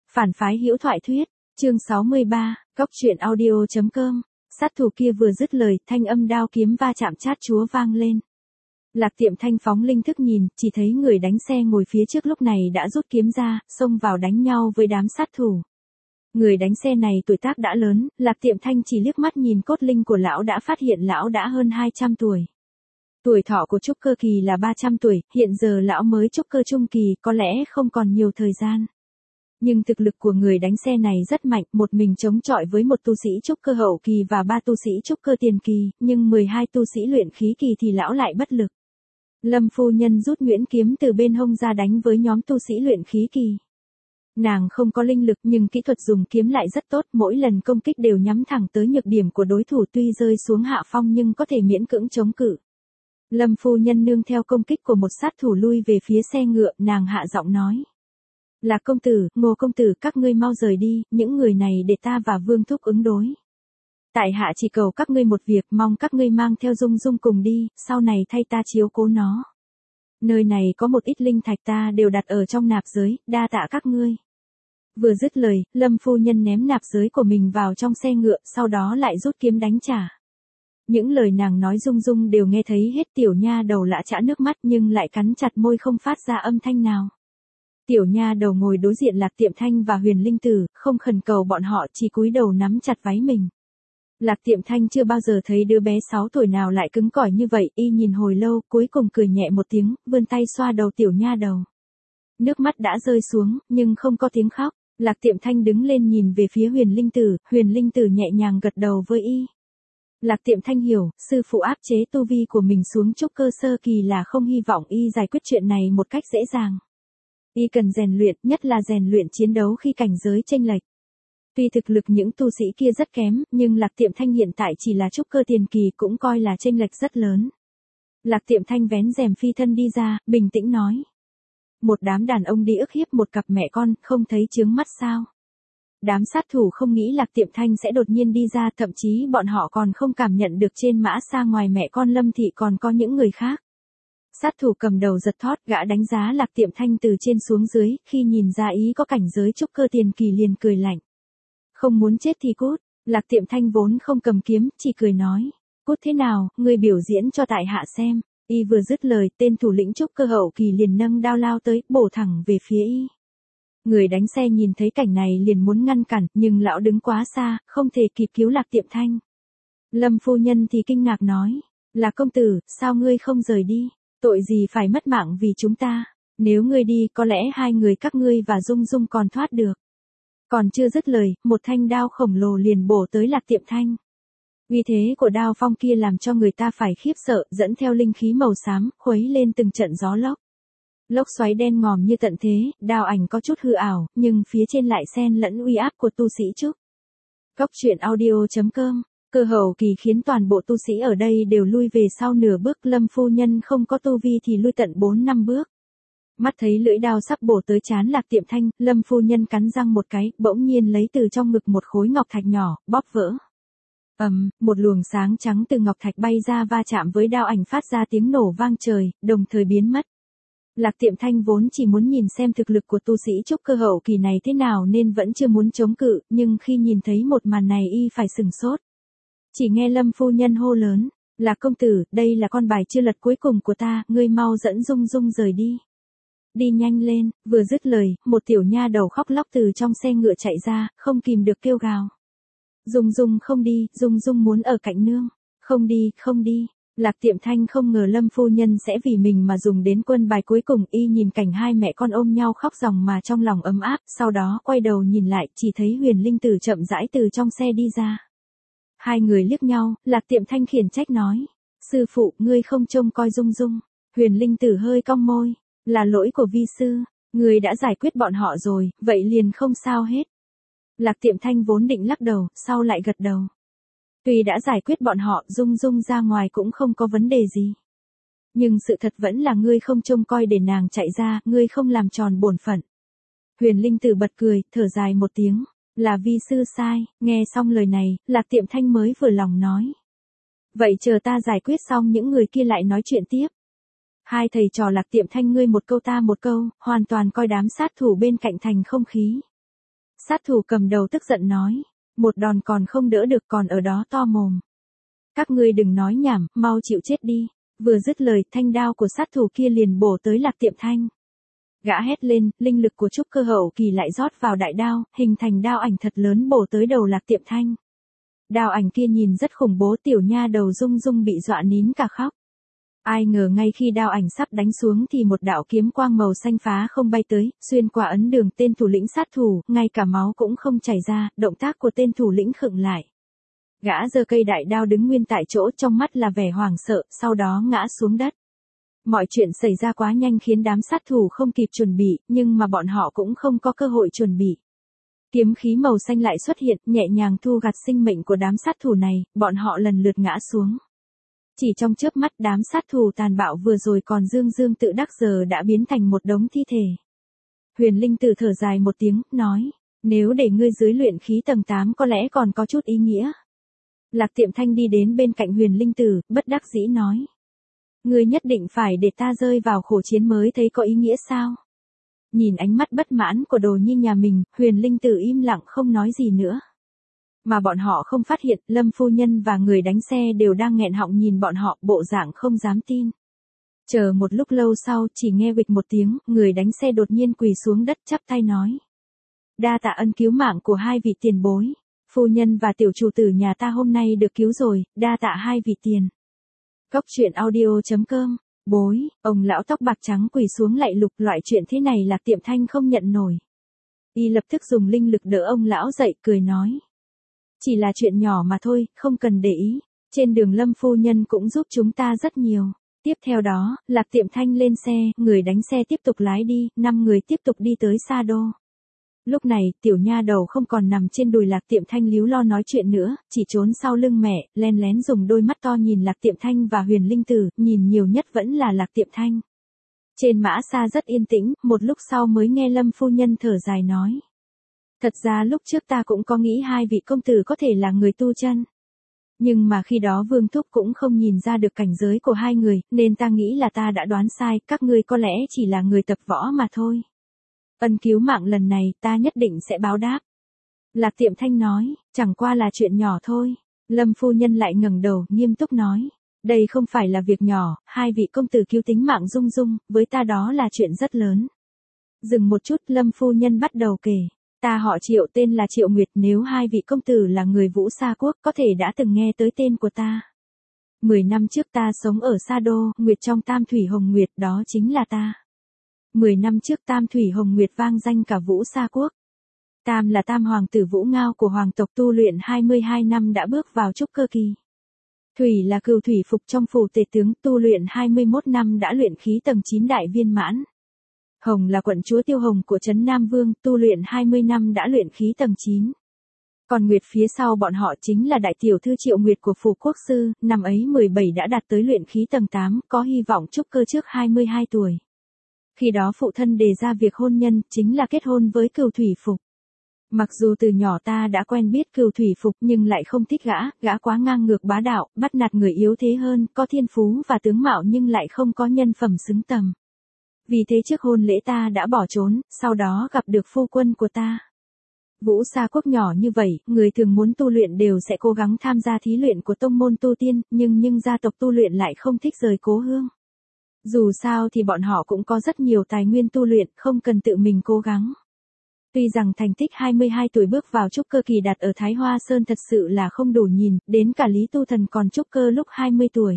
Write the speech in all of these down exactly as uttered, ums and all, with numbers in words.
Phản phái hữu thoại thuyết, chương sáu mươi ba, cóc truyện audio chấm com. Sát thủ kia vừa dứt lời, thanh âm đao kiếm va chạm chát chúa vang lên. Lạc Tiệm Thanh phóng linh thức nhìn, chỉ thấy người đánh xe ngồi phía trước lúc này đã rút kiếm ra, xông vào đánh nhau với đám sát thủ. Người đánh xe này tuổi tác đã lớn, Lạc Tiệm Thanh chỉ liếc mắt nhìn cốt linh của lão đã phát hiện lão đã hơn hai trăm tuổi. Tuổi thọ của trúc cơ kỳ là ba trăm tuổi, hiện giờ lão mới trúc cơ trung kỳ, có lẽ không còn nhiều thời gian. Nhưng thực lực của người đánh xe này rất mạnh, một mình chống chọi với một tu sĩ trúc cơ hậu kỳ và ba tu sĩ trúc cơ tiền kỳ, nhưng mười hai tu sĩ luyện khí kỳ thì lão lại bất lực. Lâm phu nhân rút nhuyễn kiếm từ bên hông ra đánh với nhóm tu sĩ luyện khí kỳ. Nàng không có linh lực nhưng kỹ thuật dùng kiếm lại rất tốt, mỗi lần công kích đều nhắm thẳng tới nhược điểm của đối thủ, tuy rơi xuống hạ phong nhưng có thể miễn cưỡng chống cự. Lâm phu nhân nương theo công kích của một sát thủ lui về phía xe ngựa, nàng hạ giọng nói. Là công tử, Ngô công tử, các ngươi mau rời đi, những người này để ta và Vương thúc ứng đối. Tại hạ chỉ cầu các ngươi một việc, mong các ngươi mang theo Dung Dung cùng đi, sau này thay ta chiếu cố nó. Nơi này có một ít linh thạch ta đều đặt ở trong nạp giới, đa tạ các ngươi. Vừa dứt lời, Lâm phu nhân ném nạp giới của mình vào trong xe ngựa, sau đó lại rút kiếm đánh trả. Những lời nàng nói Dung Dung đều nghe thấy hết, tiểu nha đầu lã chã nước mắt nhưng lại cắn chặt môi không phát ra âm thanh nào. Tiểu nha đầu ngồi đối diện Lạc Tiệm Thanh và Huyền Linh Tử, không khẩn cầu bọn họ, chỉ cúi đầu nắm chặt váy mình. Lạc Tiệm Thanh chưa bao giờ thấy đứa bé sáu tuổi nào lại cứng cỏi như vậy, y nhìn hồi lâu, cuối cùng cười nhẹ một tiếng, vươn tay xoa đầu tiểu nha đầu. Nước mắt đã rơi xuống, nhưng không có tiếng khóc. Lạc Tiệm Thanh đứng lên nhìn về phía Huyền Linh Tử, Huyền Linh Tử nhẹ nhàng gật đầu với y. Lạc Tiệm Thanh hiểu, sư phụ áp chế tu vi của mình xuống trúc cơ sơ kỳ là không hy vọng y giải quyết chuyện này một cách dễ dàng. Y cần rèn luyện, nhất là rèn luyện chiến đấu khi cảnh giới chênh lệch. Tuy thực lực những tu sĩ kia rất kém, nhưng Lạc Tiệm Thanh hiện tại chỉ là trúc cơ tiền kỳ cũng coi là chênh lệch rất lớn. Lạc Tiệm Thanh vén rèm phi thân đi ra, bình tĩnh nói. Một đám đàn ông đi ức hiếp một cặp mẹ con, không thấy chướng mắt sao? Đám sát thủ không nghĩ Lạc Tiệm Thanh sẽ đột nhiên đi ra, thậm chí bọn họ còn không cảm nhận được trên mã xa ngoài mẹ con Lâm Thị còn có những người khác. Sát thủ cầm đầu giật thót, gã đánh giá Lạc Tiệm Thanh từ trên xuống dưới, khi nhìn ra ý có cảnh giới trúc cơ tiền kỳ liền cười lạnh. Không muốn chết thì cút. Lạc Tiệm Thanh vốn không cầm kiếm, chỉ cười nói. Cút thế nào, ngươi biểu diễn cho tại hạ xem. Y vừa dứt lời, tên thủ lĩnh trúc cơ hậu kỳ liền nâng đao lao tới, bổ thẳng về phía y. Người đánh xe nhìn thấy cảnh này liền muốn ngăn cản, nhưng lão đứng quá xa, không thể kịp cứu Lạc Tiệm Thanh. Lâm phu nhân thì kinh ngạc nói. Là công tử, sao ngươi không rời đi? Tội gì phải mất mạng vì chúng ta? Nếu ngươi đi, có lẽ hai người các ngươi và Dung Dung còn thoát được. Còn chưa dứt lời, một thanh đao khổng lồ liền bổ tới Lạc Tiệm Thanh. Uy thế của đao phong kia làm cho người ta phải khiếp sợ, dẫn theo linh khí màu xám, khuấy lên từng trận gió lốc. Lốc xoáy đen ngòm như tận thế, đao ảnh có chút hư ảo, nhưng phía trên lại xen lẫn uy áp của tu sĩ trúc. Cóc truyện audio chấm com. Cơ hậu kỳ khiến toàn bộ tu sĩ ở đây đều lui về sau nửa bước, Lâm phu nhân không có tu vi thì lui tận bốn năm bước. Mắt thấy lưỡi đao sắp bổ tới trán Lạc Tiệm Thanh, Lâm phu nhân cắn răng một cái, bỗng nhiên lấy từ trong ngực một khối ngọc thạch nhỏ, bóp vỡ. Ầm, um, một luồng sáng trắng từ ngọc thạch bay ra va chạm với đao ảnh phát ra tiếng nổ vang trời, đồng thời biến mất. Lạc Tiệm Thanh vốn chỉ muốn nhìn xem thực lực của tu sĩ trúc cơ hậu kỳ này thế nào nên vẫn chưa muốn chống cự, nhưng khi nhìn thấy một màn này y phải sừng sốt. Chỉ nghe Lâm phu nhân hô lớn, là công tử, đây là con bài chưa lật cuối cùng của ta, ngươi mau dẫn Dung Dung rời đi. Đi nhanh lên, vừa dứt lời, một tiểu nha đầu khóc lóc từ trong xe ngựa chạy ra, không kìm được kêu gào. Dung Dung không đi, Dung Dung muốn ở cạnh nương. Không đi, không đi. Lạc Tiệm Thanh không ngờ Lâm phu nhân sẽ vì mình mà dùng đến quân bài cuối cùng, y nhìn cảnh hai mẹ con ôm nhau khóc ròng mà trong lòng ấm áp, sau đó quay đầu nhìn lại, chỉ thấy Huyền Linh Tử chậm rãi từ trong xe đi ra. Hai người liếc nhau, Lạc Tiệm Thanh khiển trách nói. Sư phụ, ngươi không trông coi Dung Dung. Huyền Linh Tử hơi cong môi. Là lỗi của vi sư. Ngươi đã giải quyết bọn họ rồi, vậy liền không sao hết. Lạc Tiệm Thanh vốn định lắc đầu, sau lại gật đầu. Tuy đã giải quyết bọn họ, Dung Dung ra ngoài cũng không có vấn đề gì. Nhưng sự thật vẫn là ngươi không trông coi để nàng chạy ra, ngươi không làm tròn bổn phận. Huyền Linh Tử bật cười, thở dài một tiếng. Là vi sư sai, nghe xong lời này, Lạc Tiệm Thanh mới vừa lòng nói. Vậy chờ ta giải quyết xong những người kia lại nói chuyện tiếp. Hai thầy trò Lạc Tiệm Thanh ngươi một câu ta một câu, hoàn toàn coi đám sát thủ bên cạnh thành không khí. Sát thủ cầm đầu tức giận nói. Một đòn còn không đỡ được còn ở đó to mồm. Các ngươi đừng nói nhảm, mau chịu chết đi. Vừa dứt lời, thanh đao của sát thủ kia liền bổ tới Lạc Tiệm Thanh. Gã hét lên, linh lực của trúc cơ hậu kỳ lại rót vào đại đao, hình thành đao ảnh thật lớn bổ tới đầu Lạc Tiệm Thanh. Đao ảnh kia nhìn rất khủng bố, tiểu nha đầu rung rung bị dọa nín cả khóc. Ai ngờ ngay khi đao ảnh sắp đánh xuống thì một đạo kiếm quang màu xanh phá không bay tới, xuyên qua ấn đường tên thủ lĩnh sát thủ, ngay cả máu cũng không chảy ra, động tác của tên thủ lĩnh khựng lại. Gã giơ cây đại đao đứng nguyên tại chỗ, trong mắt là vẻ hoảng sợ, sau đó ngã xuống đất. Mọi chuyện xảy ra quá nhanh khiến đám sát thủ không kịp chuẩn bị, nhưng mà bọn họ cũng không có cơ hội chuẩn bị. Kiếm khí màu xanh lại xuất hiện, nhẹ nhàng thu gặt sinh mệnh của đám sát thủ này, bọn họ lần lượt ngã xuống. Chỉ trong chớp mắt đám sát thủ tàn bạo vừa rồi còn dương dương tự đắc giờ đã biến thành một đống thi thể. Huyền Linh Tử thở dài một tiếng, nói, nếu để ngươi dưới luyện khí tầng tám có lẽ còn có chút ý nghĩa. Lạc Tiệm Thanh đi đến bên cạnh Huyền Linh Tử, bất đắc dĩ nói. Ngươi nhất định phải để ta rơi vào khổ chiến mới thấy có ý nghĩa sao? Nhìn ánh mắt bất mãn của Đồ Nhi nhà mình, Huyền Linh Tử im lặng không nói gì nữa. Mà bọn họ không phát hiện, Lâm phu nhân và người đánh xe đều đang nghẹn họng nhìn bọn họ, bộ dạng không dám tin. Chờ một lúc lâu sau, chỉ nghe bịch một tiếng, người đánh xe đột nhiên quỳ xuống đất chắp tay nói. Đa tạ ân cứu mạng của hai vị tiền bối. Phu nhân và tiểu chủ tử nhà ta hôm nay được cứu rồi, đa tạ hai vị tiền. Cốc truyện audio chấm com. Bối, ông lão tóc bạc trắng quỳ xuống lạy lục, loại chuyện thế này Lạc Tiệm Thanh không nhận nổi. Y lập tức dùng linh lực đỡ ông lão dậy, cười nói. Chỉ là chuyện nhỏ mà thôi, không cần để ý. Trên đường Lâm phu nhân cũng giúp chúng ta rất nhiều. Tiếp theo đó, Lạc Tiệm Thanh lên xe, người đánh xe tiếp tục lái đi, năm người tiếp tục đi tới Sa Đô. Lúc này, tiểu nha đầu không còn nằm trên đùi Lạc Tiệm Thanh líu lo nói chuyện nữa, chỉ trốn sau lưng mẹ, len lén dùng đôi mắt to nhìn Lạc Tiệm Thanh và Huyền Linh Tử, nhìn nhiều nhất vẫn là Lạc Tiệm Thanh. Trên mã xa rất yên tĩnh, một lúc sau mới nghe Lâm phu nhân thở dài nói. Thật ra lúc trước ta cũng có nghĩ hai vị công tử có thể là người tu chân. Nhưng mà khi đó Vương Thúc cũng không nhìn ra được cảnh giới của hai người, nên ta nghĩ là ta đã đoán sai, các ngươi có lẽ chỉ là người tập võ mà thôi. Ân cứu mạng lần này ta nhất định sẽ báo đáp. Lạc Tiệm Thanh nói, chẳng qua là chuyện nhỏ thôi. Lâm phu nhân lại ngẩng đầu, nghiêm túc nói. Đây không phải là việc nhỏ, hai vị công tử cứu tính mạng Dung Dung, với ta đó là chuyện rất lớn. Dừng một chút, Lâm phu nhân bắt đầu kể. Ta họ Triệu, tên là Triệu Nguyệt, nếu hai vị công tử là người Vũ Sa Quốc có thể đã từng nghe tới tên của ta. Mười năm trước ta sống ở Sa Đô, Nguyệt trong Tam Thủy Hồng Nguyệt, đó chính là ta. Mười năm trước Tam Thủy Hồng Nguyệt vang danh cả Vũ Sa Quốc. Tam là tam hoàng tử Vũ Ngao của hoàng tộc, tu luyện hai mươi hai năm đã bước vào trúc cơ kỳ. Thủy là cừu thủy phục trong phủ tể tướng, tu luyện hai mươi mốt năm đã luyện khí tầng chín đại viên mãn. Hồng là quận chúa Tiêu Hồng của trấn Nam Vương, tu luyện hai mươi năm đã luyện khí tầng chín. Còn Nguyệt phía sau bọn họ chính là đại tiểu thư Triệu Nguyệt của phủ quốc sư, năm ấy mười bảy đã đạt tới luyện khí tầng tám, có hy vọng trúc cơ trước hai mươi hai tuổi. Khi đó phụ thân đề ra việc hôn nhân, chính là kết hôn với cừu thủy phục. Mặc dù từ nhỏ ta đã quen biết cừu thủy phục nhưng lại không thích gã, gã quá ngang ngược bá đạo, bắt nạt người yếu thế hơn, có thiên phú và tướng mạo nhưng lại không có nhân phẩm xứng tầm. Vì thế trước hôn lễ ta đã bỏ trốn, sau đó gặp được phu quân của ta. Vũ Sa Quốc nhỏ như vậy, người thường muốn tu luyện đều sẽ cố gắng tham gia thí luyện của tông môn tu tiên, nhưng nhưng gia tộc tu luyện lại không thích rời cố hương. Dù sao thì bọn họ cũng có rất nhiều tài nguyên tu luyện, không cần tự mình cố gắng. Tuy rằng thành tích hai mươi hai tuổi bước vào trúc cơ kỳ đặt ở Thái Hoa Sơn thật sự là không đủ nhìn, đến cả Lý Tu Thần còn trúc cơ lúc hai mươi tuổi.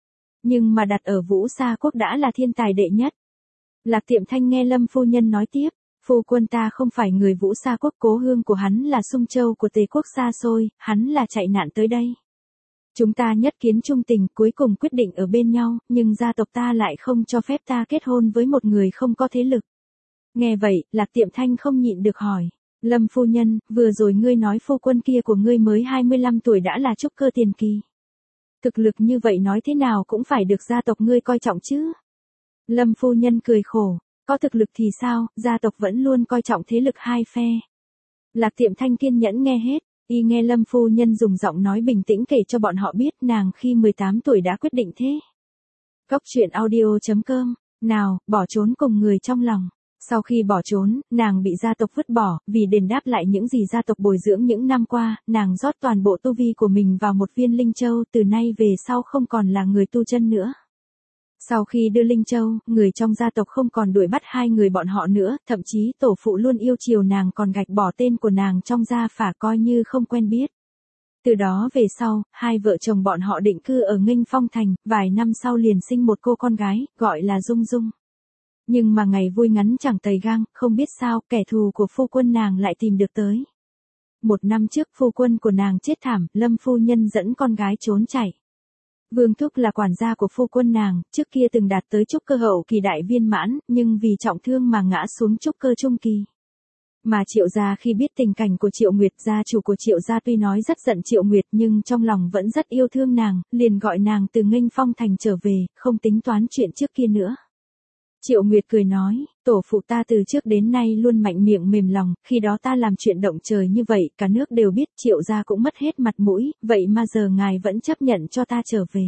Nhưng mà đặt ở Vũ Sa Quốc đã là thiên tài đệ nhất. Lạc Tiệm Thanh nghe Lâm phu nhân nói tiếp, phu quân ta không phải người Vũ Sa Quốc, cố hương của hắn là Sung Châu của Tề Quốc xa xôi, hắn là chạy nạn tới đây. Chúng ta nhất kiến trung tình, cuối cùng quyết định ở bên nhau, nhưng gia tộc ta lại không cho phép ta kết hôn với một người không có thế lực. Nghe vậy, Lạc Tiệm Thanh không nhịn được hỏi, Lâm phu nhân, vừa rồi ngươi nói phu quân kia của ngươi mới hai mươi lăm tuổi đã là trúc cơ tiền kỳ. Thực lực như vậy nói thế nào cũng phải được gia tộc ngươi coi trọng chứ. Lâm phu nhân cười khổ, có thực lực thì sao, gia tộc vẫn luôn coi trọng thế lực hai phe. Lạc Tiệm Thanh kiên nhẫn nghe hết, y nghe Lâm phu nhân dùng giọng nói bình tĩnh kể cho bọn họ biết nàng khi mười tám tuổi đã quyết định thế. Cốc truyện audio chấm com, nào, bỏ trốn cùng người trong lòng. Sau khi bỏ trốn, nàng bị gia tộc vứt bỏ, vì đền đáp lại những gì gia tộc bồi dưỡng những năm qua, nàng rót toàn bộ tu vi của mình vào một viên linh châu, từ nay về sau không còn là người tu chân nữa. Sau khi đưa linh châu, người trong gia tộc không còn đuổi bắt hai người bọn họ nữa, thậm chí tổ phụ luôn yêu chiều nàng còn gạch bỏ tên của nàng trong gia phả coi như không quen biết. Từ đó về sau, hai vợ chồng bọn họ định cư ở Nghênh Phong Thành, vài năm sau liền sinh một cô con gái, gọi là Dung Dung. Nhưng mà ngày vui ngắn chẳng tày gang, không biết sao, kẻ thù của phu quân nàng lại tìm được tới. Một năm trước phu quân của nàng chết thảm, Lâm phu nhân dẫn con gái trốn chạy. Vương Thúc là quản gia của phu quân nàng, trước kia từng đạt tới trúc cơ hậu kỳ đại viên mãn, nhưng vì trọng thương mà ngã xuống trúc cơ trung kỳ. Mà Triệu gia khi biết tình cảnh của Triệu Nguyệt, gia chủ của Triệu gia tuy nói rất giận Triệu Nguyệt nhưng trong lòng vẫn rất yêu thương nàng, liền gọi nàng từ Nghênh Phong Thành trở về, không tính toán chuyện trước kia nữa. Triệu Nguyệt cười nói, tổ phụ ta từ trước đến nay luôn mạnh miệng mềm lòng, khi đó ta làm chuyện động trời như vậy, cả nước đều biết, Triệu gia cũng mất hết mặt mũi, vậy mà giờ ngài vẫn chấp nhận cho ta trở về.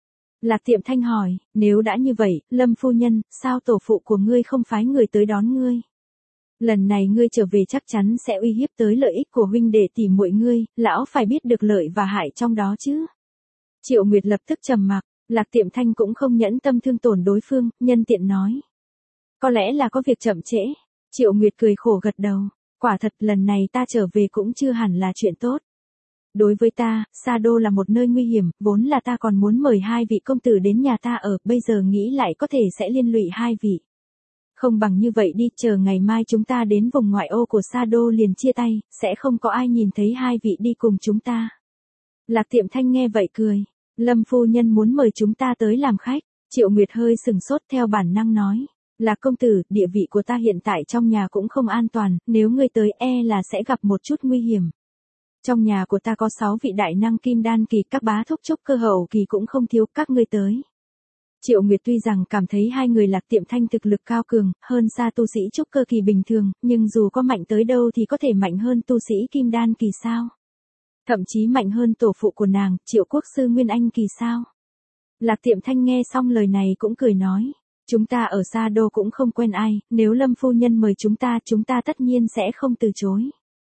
Lạc Tiệm Thanh hỏi, nếu đã như vậy, Lâm phu nhân, sao tổ phụ của ngươi không phái người tới đón ngươi? Lần này ngươi trở về chắc chắn sẽ uy hiếp tới lợi ích của huynh đệ tỷ muội ngươi, lão phải biết được lợi và hại trong đó chứ. Triệu Nguyệt lập tức trầm mặc, Lạc Tiệm Thanh cũng không nhẫn tâm thương tổn đối phương, nhân tiện nói. Có lẽ là có việc chậm trễ. Triệu Nguyệt cười khổ gật đầu, quả thật lần này ta trở về cũng chưa hẳn là chuyện tốt. Đối với ta, Sa Đô là một nơi nguy hiểm, vốn là ta còn muốn mời hai vị công tử đến nhà ta ở, bây giờ nghĩ lại có thể sẽ liên lụy hai vị. Không bằng như vậy đi, chờ ngày mai chúng ta đến vùng ngoại ô của Sa Đô liền chia tay, sẽ không có ai nhìn thấy hai vị đi cùng chúng ta. Lạc Tiệm Thanh nghe vậy cười, Lâm phu nhân muốn mời chúng ta tới làm khách. Triệu Nguyệt hơi sừng sốt theo bản năng nói, Lạc công tử, địa vị của ta hiện tại trong nhà cũng không an toàn, nếu ngươi tới e là sẽ gặp một chút nguy hiểm. Trong nhà của ta có sáu vị đại năng kim đan kỳ, các bá thúc trúc cơ hậu kỳ cũng không thiếu, các ngươi tới. Triệu Nguyệt tuy rằng cảm thấy hai người Lạc Tiệm Thanh thực lực cao cường, hơn xa tu sĩ trúc cơ kỳ bình thường, nhưng dù có mạnh tới đâu thì có thể mạnh hơn tu sĩ kim đan kỳ sao? Thậm chí mạnh hơn tổ phụ của nàng, Triệu Quốc sư Nguyên Anh kỳ sao? Lạc Tiệm Thanh nghe xong lời này cũng cười nói, chúng ta ở Sa Đô cũng không quen ai, nếu Lâm phu nhân mời chúng ta, chúng ta tất nhiên sẽ không từ chối.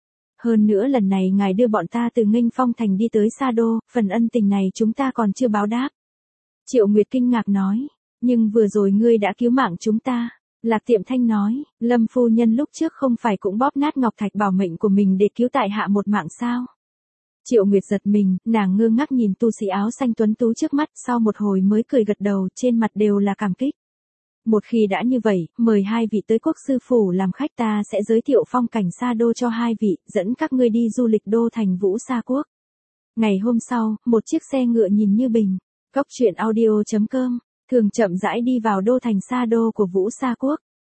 Hơn nữa lần này ngài đưa bọn ta từ Nghênh Phong Thành đi tới Sa Đô, phần ân tình này chúng ta còn chưa báo đáp. Triệu Nguyệt kinh ngạc nói, nhưng vừa rồi ngươi đã cứu mạng chúng ta. Lạc Tiệm Thanh nói, Lâm phu nhân lúc trước không phải cũng bóp nát ngọc thạch bảo mệnh của mình để cứu tại hạ một mạng sao? Triệu Nguyệt giật mình, nàng ngơ ngác nhìn tu sĩ áo xanh tuấn tú trước mắt, sau một hồi mới cười gật đầu, trên mặt đều là cảm kích. Một khi đã như vậy, mời hai vị tới quốc sư phủ làm khách, ta sẽ giới thiệu phong cảnh Sa Đô cho hai vị, dẫn các ngươi đi du lịch đô thành Vũ Sa Quốc. Ngày hôm sau, một chiếc xe ngựa nhìn như bình, cốc truyện audio chấm com, thường chậm rãi đi vào đô thành Sa Đô của Vũ Sa Quốc.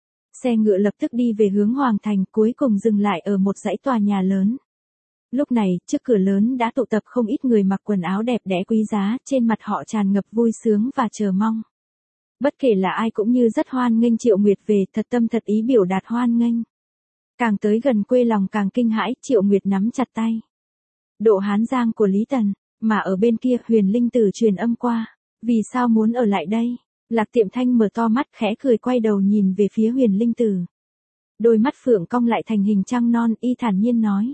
Xe ngựa lập tức đi về hướng Hoàng Thành, cuối cùng dừng lại ở một dãy tòa nhà lớn. Lúc này, trước cửa lớn đã tụ tập không ít người mặc quần áo đẹp đẽ quý giá, trên mặt họ tràn ngập vui sướng và chờ mong. Bất kể là ai cũng như rất hoan nghênh Triệu Nguyệt về, thật tâm thật ý biểu đạt hoan nghênh. Càng tới gần quê lòng càng kinh hãi, Triệu Nguyệt nắm chặt tay. Độ Hán Giang của Lý Tần, mà ở bên kia Huyền Linh Tử truyền âm qua, vì sao muốn ở lại đây? Lạc Tiệm Thanh mở to mắt khẽ cười, quay đầu nhìn về phía Huyền Linh Tử. Đôi mắt phượng cong lại thành hình trăng non, y thản nhiên nói.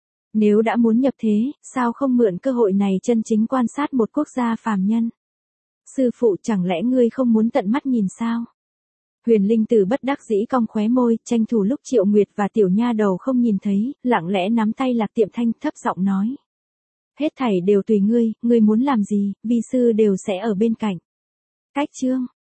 Nếu đã muốn nhập thế, sao không mượn cơ hội này chân chính quan sát một quốc gia phàm nhân? Sư phụ, chẳng lẽ ngươi không muốn tận mắt nhìn sao? Huyền Linh Tử bất đắc dĩ cong khóe môi, tranh thủ lúc Triệu Nguyệt và tiểu nha đầu không nhìn thấy, lặng lẽ nắm tay Lạc Tiệm Thanh, thấp giọng nói. Hết thảy đều tùy ngươi, ngươi muốn làm gì, vi sư đều sẽ ở bên cạnh. Cách chương